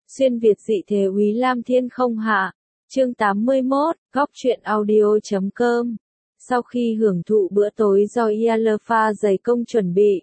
Xuyên Việt dị thế Úy Lam Thiên không hạ. Chương 81, góc truyện audio.com. Sau khi hưởng thụ bữa tối do Yalfa dày công chuẩn bị,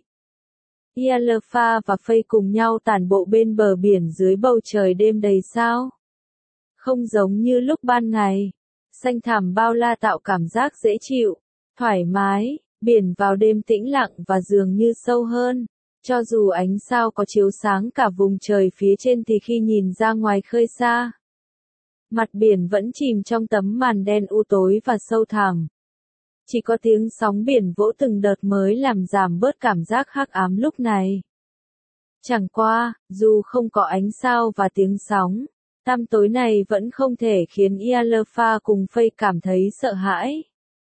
Yalfa và Faye cùng nhau tản bộ bên bờ biển dưới bầu trời đêm đầy sao. Không giống như lúc ban ngày, xanh thẳm bao la tạo cảm giác dễ chịu, thoải mái, biển vào đêm tĩnh lặng và dường như sâu hơn. Cho dù ánh sao có chiếu sáng cả vùng trời phía trên thì khi nhìn ra ngoài khơi xa, mặt biển vẫn chìm trong tấm màn đen u tối và sâu thẳm. Chỉ có tiếng sóng biển vỗ từng đợt mới làm giảm bớt cảm giác hắc ám lúc này. Chẳng qua, dù không có ánh sao và tiếng sóng, tăm tối này vẫn không thể khiến Yalfa cùng Faye cảm thấy sợ hãi.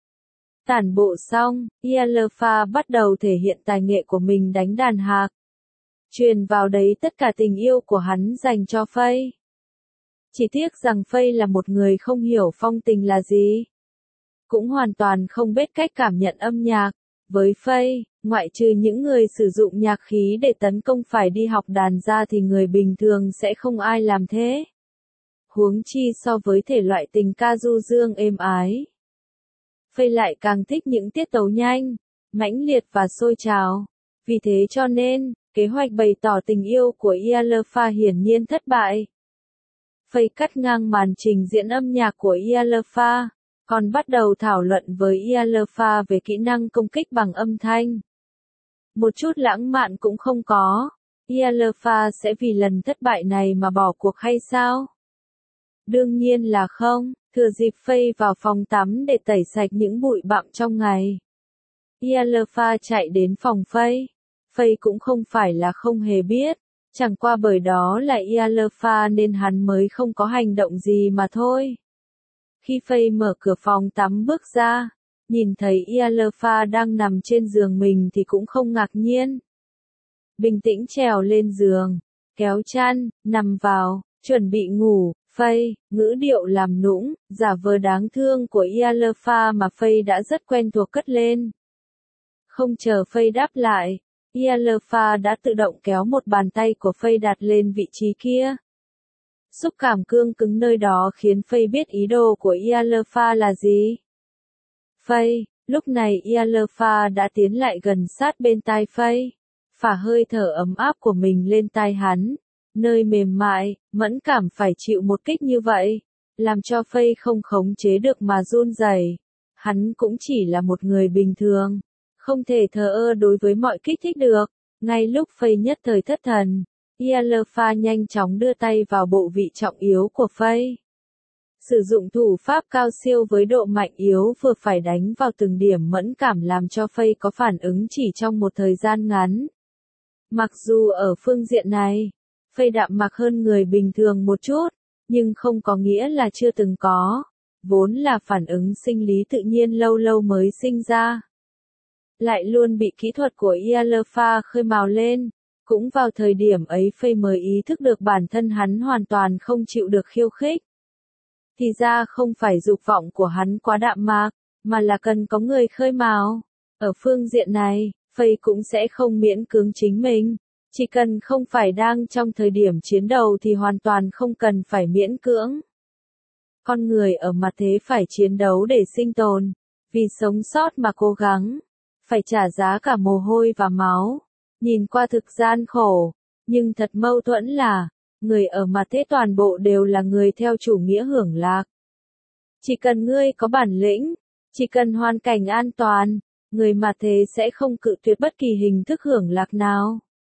Tản bộ xong, Yalfa bắt đầu thể hiện tài nghệ của mình đánh đàn hạc. Truyền vào đấy tất cả tình yêu của hắn dành cho Faye. Chỉ tiếc rằng Faye là một người không hiểu phong tình là gì. Cũng hoàn toàn không biết cách cảm nhận âm nhạc. Với Faye, ngoại trừ những người sử dụng nhạc khí để tấn công phải đi học đàn ra thì người bình thường sẽ không ai làm thế. Huống chi so với thể loại tình ca du dương êm ái, Faye lại càng thích những tiết tấu nhanh, mãnh liệt và sôi trào. Vì thế cho nên, kế hoạch bày tỏ tình yêu của Yalfa hiển nhiên thất bại. Faye cắt ngang màn trình diễn âm nhạc của Yalfa, còn bắt đầu thảo luận với Yalfa về kỹ năng công kích bằng âm thanh. Một chút lãng mạn cũng không có. Yalfa sẽ vì lần thất bại này mà bỏ cuộc hay sao? Đương nhiên là không. Thừa dịp Faye vào phòng tắm để tẩy sạch những bụi bặm trong ngày, Yalfa chạy đến phòng Faye. Faye cũng không phải là không hề biết, chẳng qua bởi đó là Yalfa nên hắn mới không có hành động gì mà thôi. Khi Faye mở cửa phòng tắm bước ra, nhìn thấy Yalfa đang nằm trên giường mình thì cũng không ngạc nhiên. Bình tĩnh trèo lên giường, kéo chăn, nằm vào, chuẩn bị ngủ. Faye, ngữ điệu làm nũng, giả vờ đáng thương của Yalfa mà Faye đã rất quen thuộc cất lên. Không chờ Faye đáp lại, Yalfa đã tự động kéo một bàn tay của Faye đặt lên vị trí kia. Xúc cảm cương cứng nơi đó khiến Faye biết ý đồ của Yalfa là gì. Faye, lúc này Yalfa đã tiến lại gần sát bên tai Faye, phả hơi thở ấm áp của mình lên tai hắn. Nơi mềm mại, mẫn cảm phải chịu một kích như vậy, làm cho Faye không khống chế được mà run rẩy. Hắn cũng chỉ là một người bình thường, không thể thờ ơ đối với mọi kích thích được. Ngay lúc Faye nhất thời thất thần, Yalfa nhanh chóng đưa tay vào bộ vị trọng yếu của Faye. Sử dụng thủ pháp cao siêu với độ mạnh yếu vừa phải đánh vào từng điểm mẫn cảm làm cho Faye có phản ứng chỉ trong một thời gian ngắn. Mặc dù ở phương diện này, Faye đạm mặc hơn người bình thường một chút, nhưng không có nghĩa là chưa từng có, vốn là phản ứng sinh lý tự nhiên lâu lâu mới sinh ra. Lại luôn bị kỹ thuật của Yalfa khơi mào lên, cũng vào thời điểm ấy Faye mới ý thức được bản thân hắn hoàn toàn không chịu được khiêu khích. Thì ra không phải dục vọng của hắn quá đạm mạc, mà là cần có người khơi mào. Ở phương diện này, Faye cũng sẽ không miễn cưỡng chính mình. Chỉ cần không phải đang trong thời điểm chiến đấu thì hoàn toàn không cần phải miễn cưỡng. Con người ở mặt thế phải chiến đấu để sinh tồn, vì sống sót mà cố gắng, phải trả giá cả mồ hôi và máu. Nhìn qua thực gian khổ, nhưng thật mâu thuẫn là, người ở mặt thế toàn bộ đều là người theo chủ nghĩa hưởng lạc. Chỉ cần ngươi có bản lĩnh, chỉ cần hoàn cảnh an toàn, người mặt thế sẽ không cự tuyệt bất kỳ hình thức hưởng lạc nào.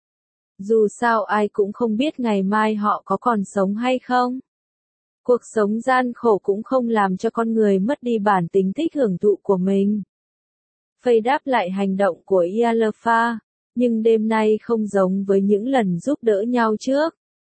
Dù sao ai cũng không biết ngày mai họ có còn sống hay không. Cuộc sống gian khổ cũng không làm cho con người mất đi bản tính thích hưởng thụ của mình. Faye đáp lại hành động của Yalfa, nhưng đêm nay không giống với những lần giúp đỡ nhau trước.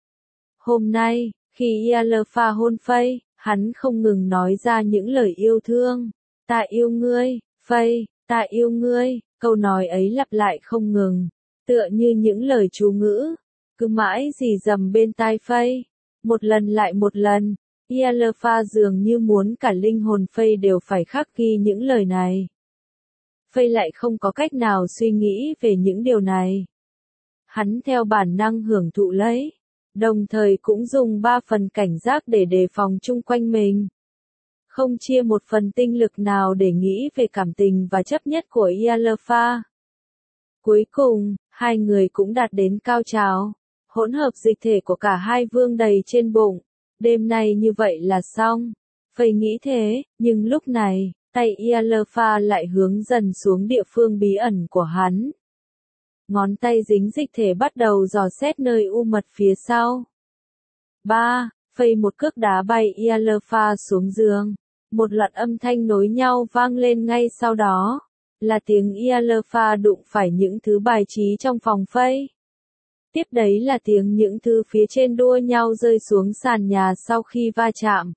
Hôm nay, khi Yalfa hôn Faye, hắn không ngừng nói ra những lời yêu thương. Ta yêu ngươi, Faye, ta yêu ngươi, câu nói ấy lặp lại không ngừng. Tựa như những lời chú ngữ, cứ mãi rì rầm bên tai Faye, một lần lại một lần, Yalfa dường như muốn cả linh hồn Faye đều phải khắc ghi những lời này. Faye lại không có cách nào suy nghĩ về những điều này. Hắn theo bản năng hưởng thụ lấy. đồng thời cũng dùng 3 phần cảnh giác để đề phòng chung quanh mình. Không chia một phần tinh lực nào để nghĩ về cảm tình và chấp nhất của Ialfa. Cuối cùng, hai người cũng đạt đến cao trào. Hỗn hợp dịch thể của cả hai vương đầy trên bụng. Đêm nay như vậy là xong. Faye nghĩ thế, nhưng lúc này, tay Ialfa lại hướng dần xuống địa phương bí ẩn của hắn. Ngón tay dính dịch thể bắt đầu dò xét nơi u mật phía sau. 3. Faye một cước đá bay Ialfa xuống giường. Một loạt âm thanh nối nhau vang lên ngay sau đó. Là tiếng Ialfa đụng phải những thứ bài trí trong phòng Faye. Tiếp đấy là tiếng những thứ phía trên đua nhau rơi xuống sàn nhà sau khi va chạm.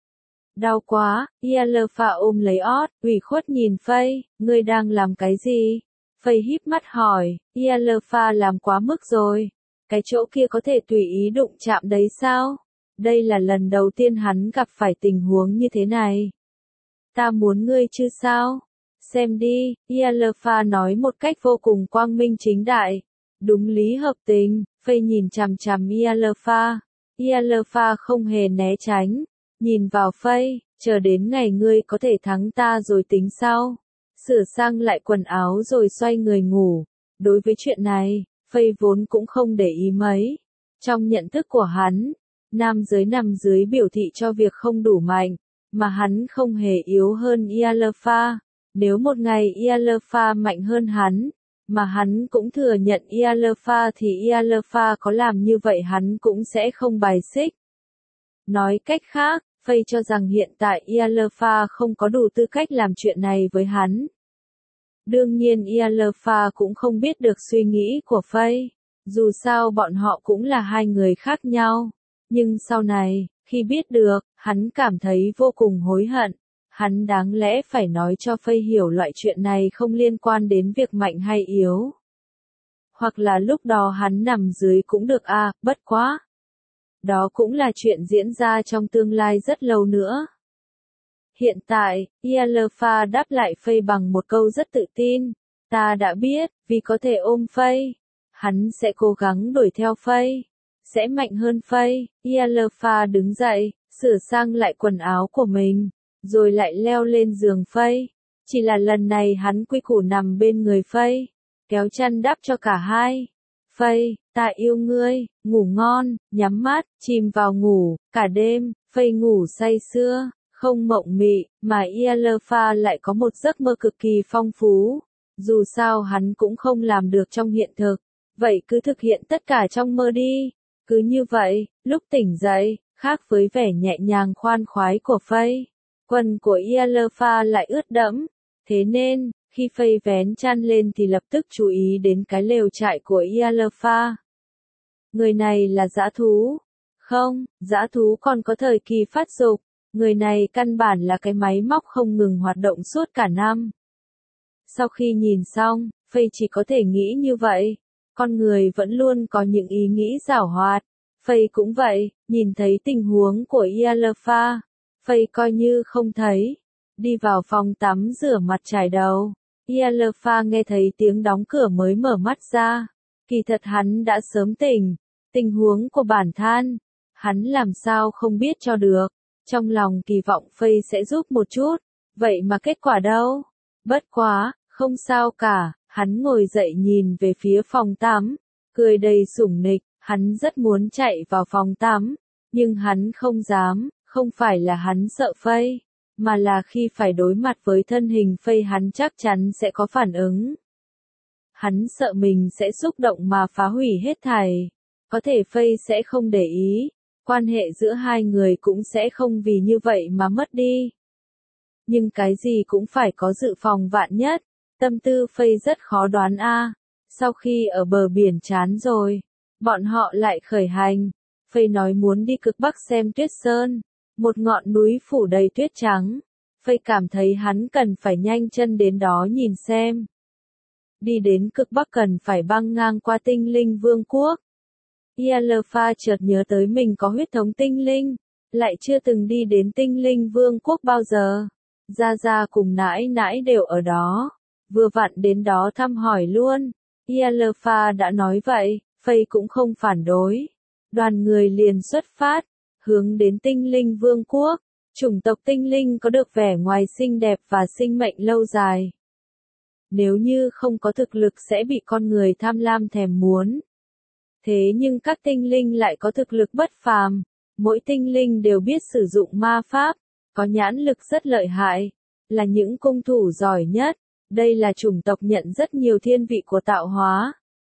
Đau quá, Ialfa ôm lấy ót, ủy khuất nhìn Faye, ngươi đang làm cái gì? Faye híp mắt hỏi, Ialfa làm quá mức rồi. Cái chỗ kia có thể tùy ý đụng chạm đấy sao? Đây là lần đầu tiên hắn gặp phải tình huống như thế này. Ta muốn ngươi chứ sao? Xem đi, Ialfa nói một cách vô cùng quang minh chính đại. Đúng lý hợp tình, Faye nhìn chằm chằm Ialfa. Ialfa không hề né tránh. Nhìn vào Faye, chờ đến ngày ngươi có thể thắng ta rồi tính sau. Sửa sang lại quần áo rồi xoay người ngủ. Đối với chuyện này, Faye vốn cũng không để ý mấy. Trong nhận thức của hắn, nam giới nằm dưới biểu thị cho việc không đủ mạnh, mà hắn không hề yếu hơn Ialfa. Nếu một ngày Ialfa mạnh hơn hắn, mà hắn cũng thừa nhận Ialfa thì Ialfa có làm như vậy hắn cũng sẽ không bài xích. Nói cách khác, Faye cho rằng hiện tại Ialfa không có đủ tư cách làm chuyện này với hắn. Đương nhiên Ialfa cũng không biết được suy nghĩ của Faye. Dù sao bọn họ cũng là hai người khác nhau. Nhưng sau này, khi biết được, hắn cảm thấy vô cùng hối hận. Hắn đáng lẽ phải nói cho Faye hiểu loại chuyện này không liên quan đến việc mạnh hay yếu. Hoặc là lúc đó hắn nằm dưới cũng được bất quá. Đó cũng là chuyện diễn ra trong tương lai rất lâu nữa. Hiện tại, Ialfa đáp lại Faye bằng một câu rất tự tin. Ta đã biết, vì có thể ôm Faye. Hắn sẽ cố gắng đuổi theo Faye. Sẽ mạnh hơn Faye. Ialfa đứng dậy, sửa sang lại quần áo của mình. Rồi lại leo lên giường Faye. Chỉ là lần này hắn quy củ nằm bên người Faye. Kéo chăn đắp cho cả hai. Faye, ta yêu ngươi, ngủ ngon, nhắm mắt, chìm vào ngủ, cả đêm, Faye ngủ say sưa, không mộng mị, mà Ialfa lại có một giấc mơ cực kỳ phong phú. Dù sao hắn cũng không làm được trong hiện thực, vậy cứ thực hiện tất cả trong mơ đi. Cứ như vậy, lúc tỉnh dậy, khác với vẻ nhẹ nhàng khoan khoái của Faye, quần của Ialfa lại ướt đẫm. Thế nên, khi Faye vén chăn lên thì lập tức chú ý đến cái lều trại của Ialfa. Người này là dã thú. Không, dã thú còn có thời kỳ phát dục. Người này căn bản là cái máy móc không ngừng hoạt động suốt cả năm. Sau khi nhìn xong, Faye chỉ có thể nghĩ như vậy. Con người vẫn luôn có những ý nghĩ giảo hoạt. Faye cũng vậy, nhìn thấy tình huống của Ialfa. Faye coi như không thấy. Đi vào phòng tắm rửa mặt chải đầu. Ialfa nghe thấy tiếng đóng cửa mới mở mắt ra. Kỳ thật hắn đã sớm tỉnh. Tình huống của bản thân, hắn làm sao không biết cho được. Trong lòng kỳ vọng Faye sẽ giúp một chút. Vậy mà kết quả đâu? Bất quá, không sao cả. Hắn ngồi dậy nhìn về phía phòng tắm. Cười đầy sủng nịch. Hắn rất muốn chạy vào phòng tắm. Nhưng hắn không dám. Không phải là hắn sợ Faye, mà là khi phải đối mặt với thân hình Faye hắn chắc chắn sẽ có phản ứng. Hắn sợ mình sẽ xúc động mà phá hủy hết thảy. Có thể Faye sẽ không để ý, quan hệ giữa hai người cũng sẽ không vì như vậy mà mất đi. Nhưng cái gì cũng phải có dự phòng vạn nhất, tâm tư Faye rất khó đoán Sau khi ở bờ biển chán rồi, bọn họ lại khởi hành. Faye nói muốn đi cực Bắc xem tuyết sơn. Một ngọn núi phủ đầy tuyết trắng. Faye cảm thấy hắn cần phải nhanh chân đến đó nhìn xem. Đi đến cực Bắc cần phải băng ngang qua tinh linh vương quốc. Ialfa chợt nhớ tới mình có huyết thống tinh linh, lại chưa từng đi đến tinh linh vương quốc bao giờ. Gia Gia cùng nãi nãi đều ở đó. Vừa vặn đến đó thăm hỏi luôn. Ialfa đã nói vậy, Faye cũng không phản đối. đoàn người liền xuất phát, hướng đến Tinh Linh Vương quốc. Chủng tộc tinh linh có được vẻ ngoài xinh đẹp và sinh mệnh lâu dài. Nếu như không có thực lực sẽ bị con người tham lam thèm muốn. Thế nhưng các tinh linh lại có thực lực bất phàm. Mỗi tinh linh đều biết sử dụng ma pháp, có nhãn lực rất lợi hại, là những cung thủ giỏi nhất. Đây là chủng tộc nhận rất nhiều thiên vị của tạo hóa.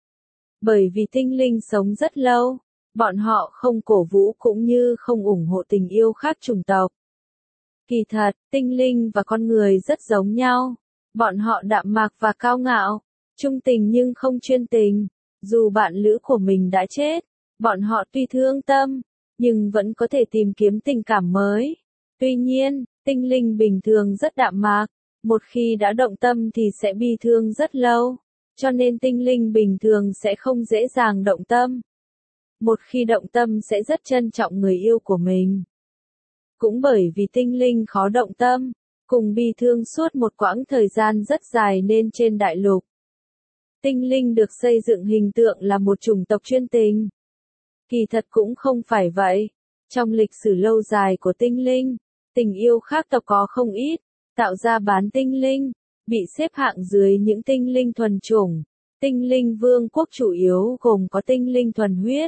Bởi vì tinh linh sống rất lâu, bọn họ không cổ vũ cũng như không ủng hộ tình yêu khác chủng tộc. Kỳ thật, tinh linh và con người rất giống nhau. Bọn họ đạm mạc và cao ngạo, trung tình nhưng không chuyên tình. Dù bạn lữ của mình đã chết, bọn họ tuy thương tâm, nhưng vẫn có thể tìm kiếm tình cảm mới. Tuy nhiên, tinh linh bình thường rất đạm mạc, một khi đã động tâm thì sẽ bi thương rất lâu. Cho nên tinh linh bình thường sẽ không dễ dàng động tâm. Một khi động tâm sẽ rất trân trọng người yêu của mình. Cũng bởi vì tinh linh khó động tâm, cùng bi thương suốt một quãng thời gian rất dài nên trên đại lục. Tinh linh được xây dựng hình tượng là một chủng tộc chuyên tình. Kỳ thật cũng không phải vậy. Trong lịch sử lâu dài của tinh linh, tình yêu khác tộc có không ít, tạo ra bán tinh linh, bị xếp hạng dưới những tinh linh thuần chủng. Tinh linh vương quốc chủ yếu gồm có tinh linh thuần huyết,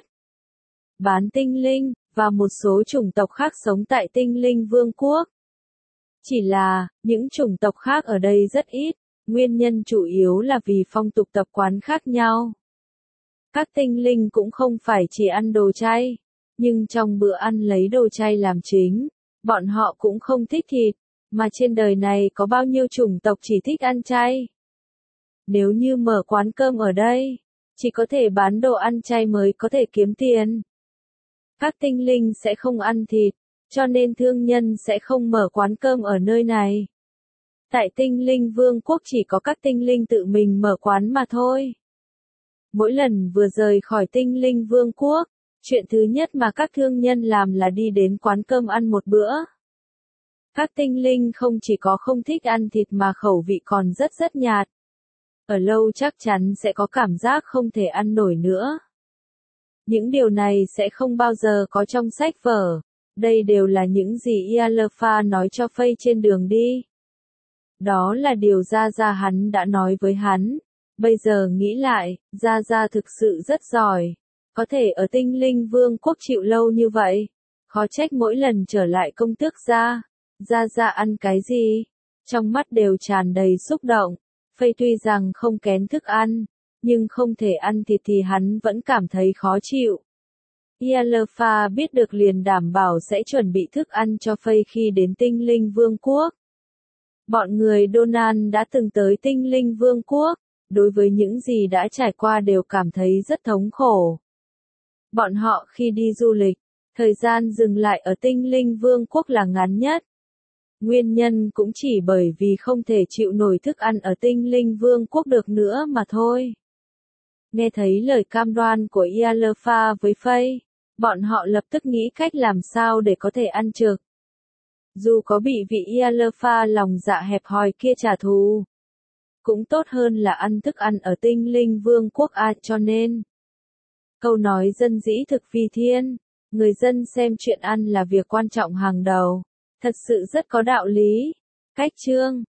bán tinh linh, và một số chủng tộc khác sống tại tinh linh vương quốc. Chỉ là, những chủng tộc khác ở đây rất ít, nguyên nhân chủ yếu là vì phong tục tập quán khác nhau. Các tinh linh cũng không phải chỉ ăn đồ chay, nhưng trong bữa ăn lấy đồ chay làm chính, bọn họ cũng không thích thịt, mà trên đời này có bao nhiêu chủng tộc chỉ thích ăn chay. Nếu như mở quán cơm ở đây, chỉ có thể bán đồ ăn chay mới có thể kiếm tiền. Các tinh linh sẽ không ăn thịt, cho nên thương nhân sẽ không mở quán cơm ở nơi này. Tại tinh linh vương quốc chỉ có các tinh linh tự mình mở quán mà thôi. Mỗi lần vừa rời khỏi tinh linh vương quốc, chuyện thứ nhất mà các thương nhân làm là đi đến quán cơm ăn một bữa. Các tinh linh không chỉ có không thích ăn thịt mà khẩu vị còn rất nhạt. Ở lâu chắc chắn sẽ có cảm giác không thể ăn nổi nữa. Những điều này sẽ không bao giờ có trong sách vở. Đây đều là những gì Ialfa nói cho Faye trên đường đi. Đó là điều Gia Gia hắn đã nói với hắn. Bây giờ nghĩ lại, Gia Gia thực sự rất giỏi. Có thể ở tinh linh vương quốc chịu lâu như vậy. Khó trách mỗi lần trở lại công tước Gia Gia ăn cái gì? Trong mắt đều tràn đầy xúc động. Faye tuy rằng không kén thức ăn, nhưng không thể ăn thịt thì hắn vẫn cảm thấy khó chịu. Ialfa biết được liền đảm bảo sẽ chuẩn bị thức ăn cho Faye khi đến tinh linh vương quốc. Bọn người Donan đã từng tới tinh linh vương quốc, đối với những gì đã trải qua đều cảm thấy rất thống khổ. Bọn họ khi đi du lịch, thời gian dừng lại ở tinh linh vương quốc là ngắn nhất. Nguyên nhân cũng chỉ bởi vì không thể chịu nổi thức ăn ở tinh linh vương quốc được nữa mà thôi. Nghe thấy lời cam đoan của Ialfa với Faye, bọn họ lập tức nghĩ cách làm sao để có thể ăn trực. Dù có bị vị Ialfa lòng dạ hẹp hòi kia trả thù, cũng tốt hơn là ăn thức ăn ở tinh linh vương quốc cho nên. Câu nói dân dĩ thực phi thiên, người dân xem chuyện ăn là việc quan trọng hàng đầu, thật sự rất có đạo lý. Cách chương